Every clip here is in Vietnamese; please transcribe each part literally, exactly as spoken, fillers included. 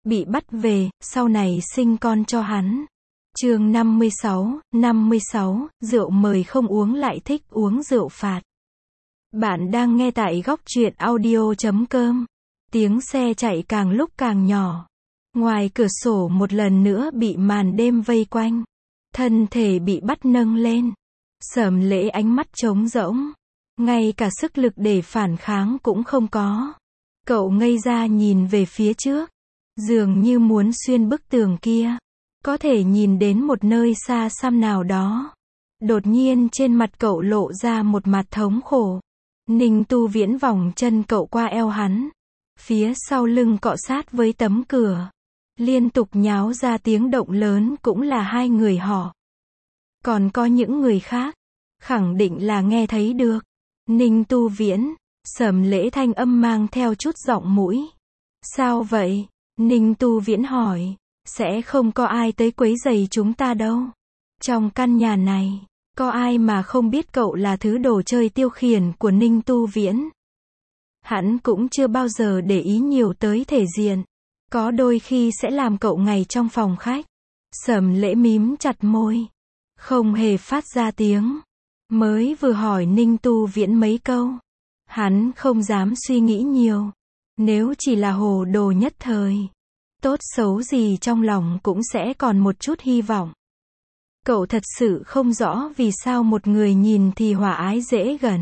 bị bắt về, sau này sinh con cho hắn. Chương năm mươi sáu, năm mươi sáu, rượu mời không uống lại thích uống rượu phạt. Bạn đang nghe tại góc truyện audio chấm com. Tiếng xe chạy càng lúc càng nhỏ. Ngoài cửa sổ một lần nữa bị màn đêm vây quanh. Thân thể bị bắt nâng lên. Sẩm Lễ ánh mắt trống rỗng. Ngay cả sức lực để phản kháng cũng không có. Cậu ngây ra nhìn về phía trước. Dường như muốn xuyên bức tường kia. Có thể nhìn đến một nơi xa xăm nào đó. Đột nhiên trên mặt cậu lộ ra một mặt thống khổ. Ninh Tu Viễn vòng chân cậu qua eo hắn. Phía sau lưng cọ sát với tấm cửa. Liên tục nháo ra tiếng động lớn cũng là hai người họ. Còn có những người khác. Khẳng định là nghe thấy được. Ninh Tu Viễn. Sẩm Lễ thanh âm mang theo chút giọng mũi. Sao vậy? Ninh Tu Viễn hỏi. Sẽ không có ai tới quấy rầy chúng ta đâu. Trong căn nhà này, có ai mà không biết cậu là thứ đồ chơi tiêu khiển của Ninh Tu Viễn. Hắn cũng chưa bao giờ để ý nhiều tới thể diện. Có đôi khi sẽ làm cậu ngày trong phòng khách. Sẩm Lễ mím chặt môi. Không hề phát ra tiếng. Mới vừa hỏi Ninh Tu Viễn mấy câu. Hắn không dám suy nghĩ nhiều. Nếu chỉ là hồ đồ nhất thời. Tốt xấu gì trong lòng cũng sẽ còn một chút hy vọng. Cậu thật sự không rõ vì sao một người nhìn thì hòa ái dễ gần.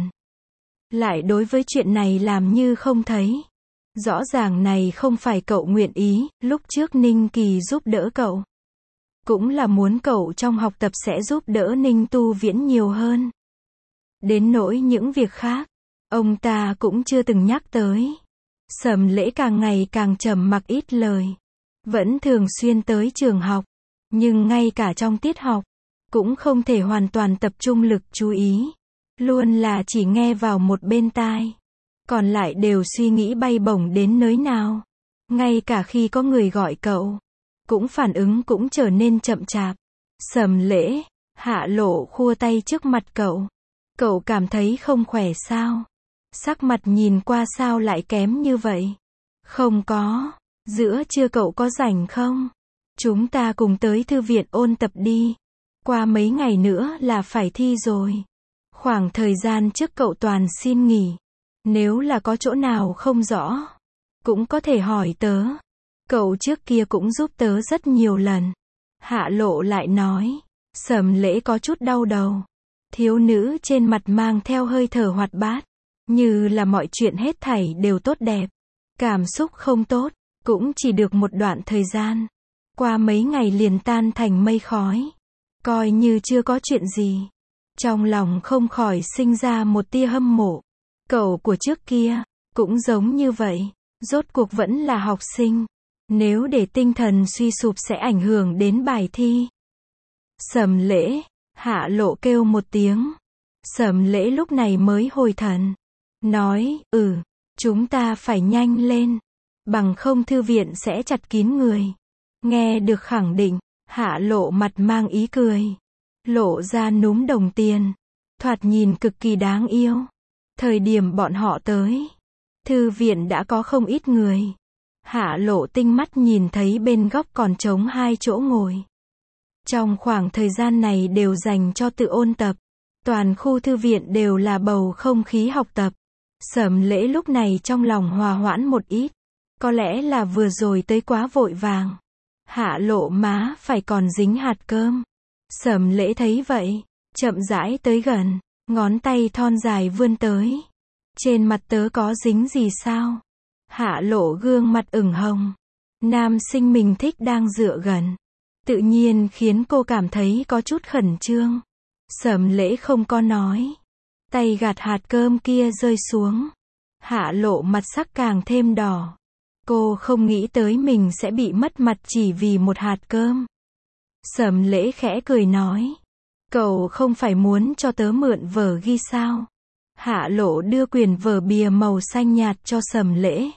Lại đối với chuyện này làm như không thấy. Rõ ràng này không phải cậu nguyện ý, lúc trước Ninh Kỳ giúp đỡ cậu. Cũng là muốn cậu trong học tập sẽ giúp đỡ Ninh Tu Viễn nhiều hơn. Đến nỗi những việc khác, ông ta cũng chưa từng nhắc tới. Sẩm Lễ càng ngày càng trầm mặc ít lời. Vẫn thường xuyên tới trường học. Nhưng ngay cả trong tiết học, cũng không thể hoàn toàn tập trung lực chú ý. Luôn là chỉ nghe vào một bên tai. Còn lại đều suy nghĩ bay bổng đến nơi nào. Ngay cả khi có người gọi cậu, cũng phản ứng cũng trở nên chậm chạp. Sẩm Lễ, Hạ Lộ khua tay trước mặt cậu. Cậu cảm thấy không khỏe sao? Sắc mặt nhìn qua sao lại kém như vậy? Không có. Giữa trưa cậu có rảnh không? Chúng ta cùng tới thư viện ôn tập đi. Qua mấy ngày nữa là phải thi rồi. Khoảng thời gian trước cậu toàn xin nghỉ. Nếu là có chỗ nào không rõ, cũng có thể hỏi tớ. Cậu trước kia cũng giúp tớ rất nhiều lần. Hạ Lộ lại nói. Sẩm Lễ có chút đau đầu. Thiếu nữ trên mặt mang theo hơi thở hoạt bát. Như là mọi chuyện hết thảy đều tốt đẹp. Cảm xúc không tốt. Cũng chỉ được một đoạn thời gian. Qua mấy ngày liền tan thành mây khói. Coi như chưa có chuyện gì. Trong lòng không khỏi sinh ra một tia hâm mộ. Cậu của trước kia, cũng giống như vậy. Rốt cuộc vẫn là học sinh. Nếu để tinh thần suy sụp sẽ ảnh hưởng đến bài thi. Sẩm Lễ, Hạ Lộ kêu một tiếng. Sẩm Lễ lúc này mới hồi thần. Nói, ừ, chúng ta phải nhanh lên. Bằng không thư viện sẽ chặt kín người. Nghe được khẳng định, Hạ Lộ mặt mang ý cười. Lộ ra núm đồng tiền. Thoạt nhìn cực kỳ đáng yêu. Thời điểm bọn họ tới, thư viện đã có không ít người. Hạ Lộ tinh mắt nhìn thấy bên góc còn trống hai chỗ ngồi. Trong khoảng thời gian này đều dành cho tự ôn tập. Toàn khu thư viện đều là bầu không khí học tập. Sẩm Lễ lúc này trong lòng hòa hoãn một ít. Có lẽ là vừa rồi tới quá vội vàng. Hạ Lộ má phải còn dính hạt cơm. Sẩm Lễ thấy vậy, chậm rãi tới gần, ngón tay thon dài vươn tới. Trên mặt tớ có dính gì sao? Hạ Lộ gương mặt ửng hồng. Nam sinh mình thích đang dựa gần. Tự nhiên khiến cô cảm thấy có chút khẩn trương. Sẩm Lễ không có nói. Tay gạt hạt cơm kia rơi xuống. Hạ Lộ mặt sắc càng thêm đỏ. Cô không nghĩ tới mình sẽ bị mất mặt chỉ vì một hạt cơm. Sẩm Lễ khẽ cười nói. Cậu không phải muốn cho tớ mượn vở ghi sao? Hạ Lộ đưa quyển vở bìa màu xanh nhạt cho Sẩm Lễ.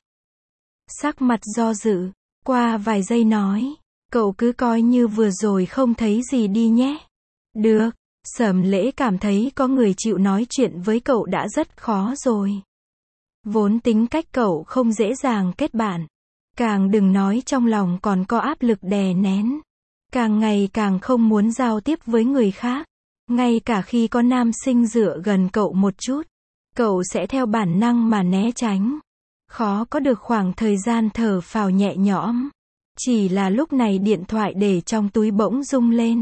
Sắc mặt do dự, qua vài giây nói. Cậu cứ coi như vừa rồi không thấy gì đi nhé. Được, Sẩm Lễ cảm thấy có người chịu nói chuyện với cậu đã rất khó rồi. Vốn tính cách cậu không dễ dàng kết bạn. Càng đừng nói trong lòng còn có áp lực đè nén. Càng ngày càng không muốn giao tiếp với người khác. Ngay cả khi có nam sinh dựa gần cậu một chút, cậu sẽ theo bản năng mà né tránh. Khó có được khoảng thời gian thở phào nhẹ nhõm. Chỉ là lúc này điện thoại để trong túi bỗng rung lên.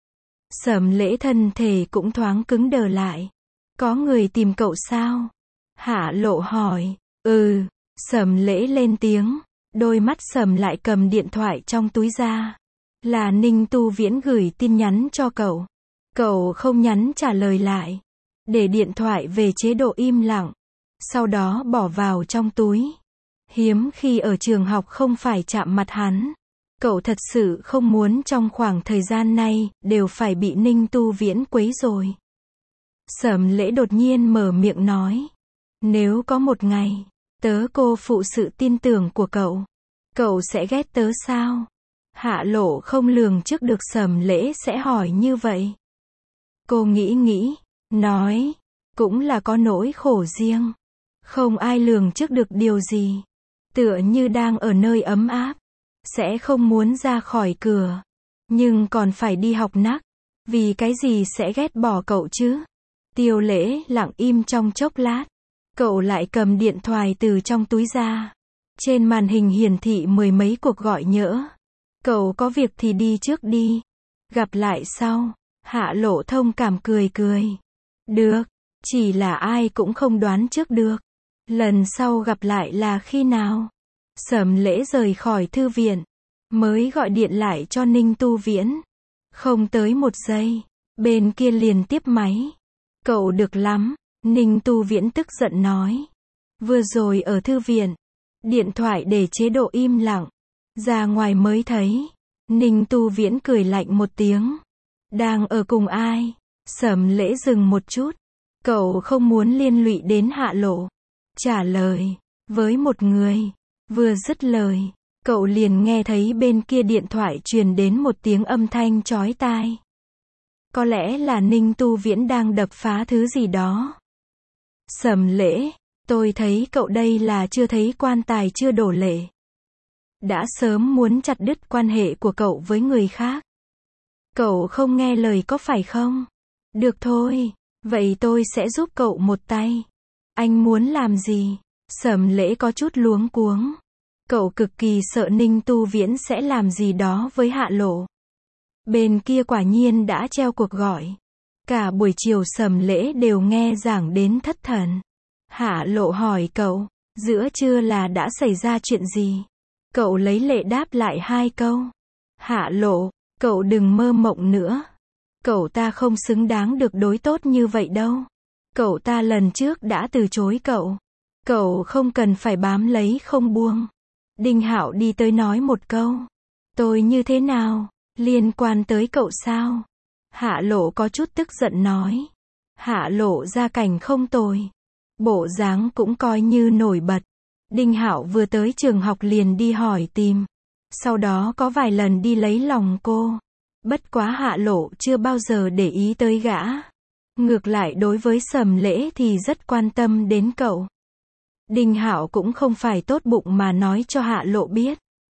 Sầm Lễ thân thể cũng thoáng cứng đờ lại. Có người tìm cậu sao? Hạ Lộ hỏi. Ừ, Sầm Lễ lên tiếng. Đôi mắt Sầm lại cầm điện thoại trong túi ra. Là Ninh Tu Viễn gửi tin nhắn cho cậu. Cậu không nhắn trả lời lại. Để điện thoại về chế độ im lặng. Sau đó bỏ vào trong túi. Hiếm khi ở trường học không phải chạm mặt hắn. Cậu thật sự không muốn trong khoảng thời gian này, đều phải bị Ninh Tu Viễn quấy rồi. Sầm Lễ đột nhiên mở miệng nói. Nếu có một ngày, tớ cô phụ sự tin tưởng của cậu, cậu sẽ ghét tớ sao? Hạ Lộ không lường trước được Sầm Lễ sẽ hỏi như vậy. Cô nghĩ nghĩ, nói, cũng là có nỗi khổ riêng. Không ai lường trước được điều gì. Tựa như đang ở nơi ấm áp, sẽ không muốn ra khỏi cửa, nhưng còn phải đi học nắc. Vì cái gì sẽ ghét bỏ cậu chứ? Tiêu Lễ lặng im trong chốc lát. Cậu lại cầm điện thoại từ trong túi ra. Trên màn hình hiển thị mười mấy cuộc gọi nhỡ. Cậu có việc thì đi trước đi. Gặp lại sau. Hạ Lộ thông cảm cười cười. Được, chỉ là ai cũng không đoán trước được. Lần sau gặp lại là khi nào? Sầm Lễ rời khỏi thư viện. Mới gọi điện lại cho Ninh Tu Viễn. Không tới một giây. Bên kia liền tiếp máy. Cậu được lắm. Ninh Tu Viễn tức giận nói. Vừa rồi ở thư viện. Điện thoại để chế độ im lặng. Ra ngoài mới thấy. Ninh Tu Viễn cười lạnh một tiếng. Đang ở cùng ai? Sầm Lễ dừng một chút. Cậu không muốn liên lụy đến Hạ Lộ. Trả lời. Với một người. Vừa dứt lời. Cậu liền nghe thấy bên kia điện thoại truyền đến một tiếng âm thanh chói tai. Có lẽ là Ninh Tu Viễn đang đập phá thứ gì đó. Sầm Lễ, tôi thấy cậu đây là chưa thấy quan tài chưa đổ lệ. Đã sớm muốn chặt đứt quan hệ của cậu với người khác. Cậu không nghe lời có phải không? Được thôi, vậy tôi sẽ giúp cậu một tay. Anh muốn làm gì? Sầm Lễ có chút luống cuống. Cậu cực kỳ sợ Ninh Tu Viễn sẽ làm gì đó với Hạ Lộ. Bên kia quả nhiên đã treo cuộc gọi. Cả buổi chiều Sầm Lễ đều nghe giảng đến thất thần. Hạ Lộ hỏi cậu, giữa trưa là đã xảy ra chuyện gì? Cậu lấy lệ đáp lại hai câu. Hạ Lộ, cậu đừng mơ mộng nữa. Cậu ta không xứng đáng được đối tốt như vậy đâu. Cậu ta lần trước đã từ chối cậu. Cậu không cần phải bám lấy không buông. Đinh Hạo đi tới nói một câu. Tôi như thế nào? Liên quan tới cậu sao? Hạ Lộ có chút tức giận nói. Hạ Lộ gia cảnh không tồi. Bộ dáng cũng coi như nổi bật. Đinh Hạo vừa tới trường học liền đi hỏi tìm. Sau đó có vài lần đi lấy lòng cô. Bất quá Hạ Lộ chưa bao giờ để ý tới gã. Ngược lại đối với Sầm Lễ thì rất quan tâm đến cậu. Đinh Hạo cũng không phải tốt bụng mà nói cho Hạ Lộ biết.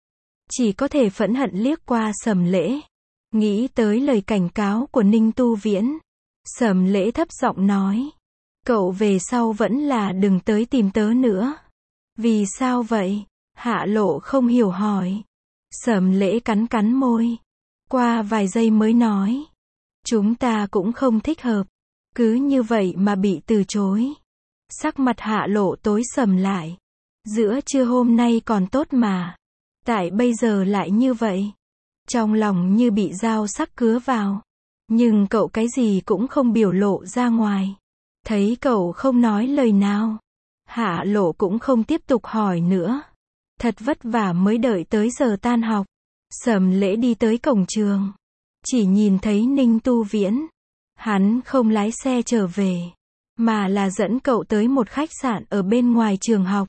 Chỉ có thể phẫn hận liếc qua Sầm Lễ. Nghĩ tới lời cảnh cáo của Ninh Tu Viễn. Sầm Lễ thấp giọng nói. Cậu về sau vẫn là đừng tới tìm tớ nữa. Vì sao vậy? Hạ Lộ không hiểu hỏi. Sầm Lễ cắn cắn môi. Qua vài giây mới nói. Chúng ta cũng không thích hợp. Cứ như vậy mà bị từ chối. Sắc mặt Hạ Lộ tối sầm lại. Giữa trưa hôm nay còn tốt mà. Tại bây giờ lại như vậy. Trong lòng như bị dao sắc cứa vào. Nhưng cậu cái gì cũng không biểu lộ ra ngoài. Thấy cậu không nói lời nào. Hạ Lộ cũng không tiếp tục hỏi nữa. Thật vất vả mới đợi tới giờ tan học. Sầm Lễ đi tới cổng trường. Chỉ nhìn thấy Ninh Tu Viễn. Hắn không lái xe trở về. Mà là dẫn cậu tới một khách sạn ở bên ngoài trường học.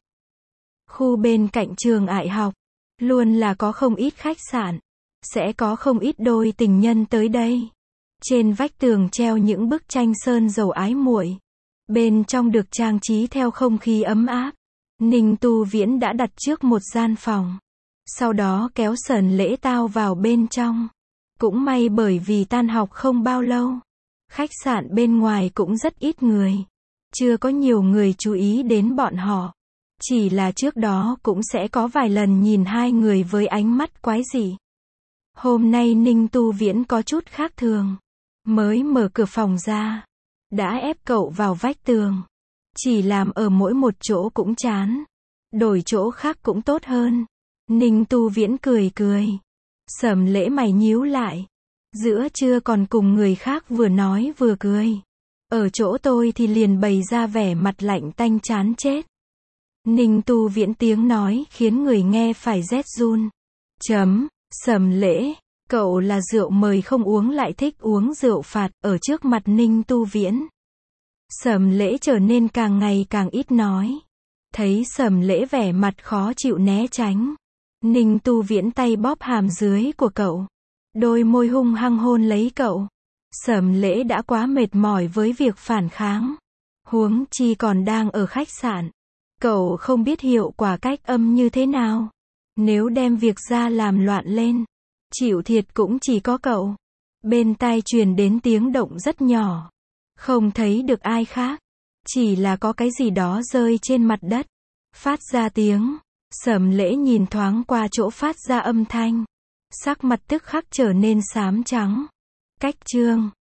Khu bên cạnh trường Ải học. Luôn là có không ít khách sạn. Sẽ có không ít đôi tình nhân tới đây. Trên vách tường treo những bức tranh sơn dầu ái muội. Bên trong được trang trí theo không khí ấm áp. Ninh Tu Viễn đã đặt trước một gian phòng. Sau đó kéo Sởn Lễ tao vào bên trong. Cũng may bởi vì tan học không bao lâu. Khách sạn bên ngoài cũng rất ít người. Chưa có nhiều người chú ý đến bọn họ. Chỉ là trước đó cũng sẽ có vài lần nhìn hai người với ánh mắt quái dị. Hôm nay Ninh Tu Viễn có chút khác thường. Mới mở cửa phòng ra. Đã ép cậu vào vách tường. Chỉ làm ở mỗi một chỗ cũng chán. Đổi chỗ khác cũng tốt hơn. Ninh Tu Viễn cười cười. Sởn Lễ mày nhíu lại. Giữa trưa còn cùng người khác vừa nói vừa cười. Ở chỗ tôi thì liền bày ra vẻ mặt lạnh tanh chán chết. Ninh Tu Viễn tiếng nói khiến người nghe phải rét run. Chấm, Sởn Lễ, cậu là rượu mời không uống lại thích uống rượu phạt, ở trước mặt Ninh Tu Viễn. Sởn Lễ trở nên càng ngày càng ít nói. Thấy Sởn Lễ vẻ mặt khó chịu né tránh. Ninh Tu Viễn tay bóp hàm dưới của cậu. Đôi môi hung hăng hôn lấy cậu. Sởn Lễ đã quá mệt mỏi với việc phản kháng. Huống chi còn đang ở khách sạn. Cậu không biết hiệu quả cách âm như thế nào. Nếu đem việc ra làm loạn lên, chịu thiệt cũng chỉ có cậu. Bên tai truyền đến tiếng động rất nhỏ. Không thấy được ai khác. Chỉ là có cái gì đó rơi trên mặt đất. Phát ra tiếng. Sởn Lễ nhìn thoáng qua chỗ phát ra âm thanh. Sắc mặt tức khắc trở nên xám trắng. Cách chương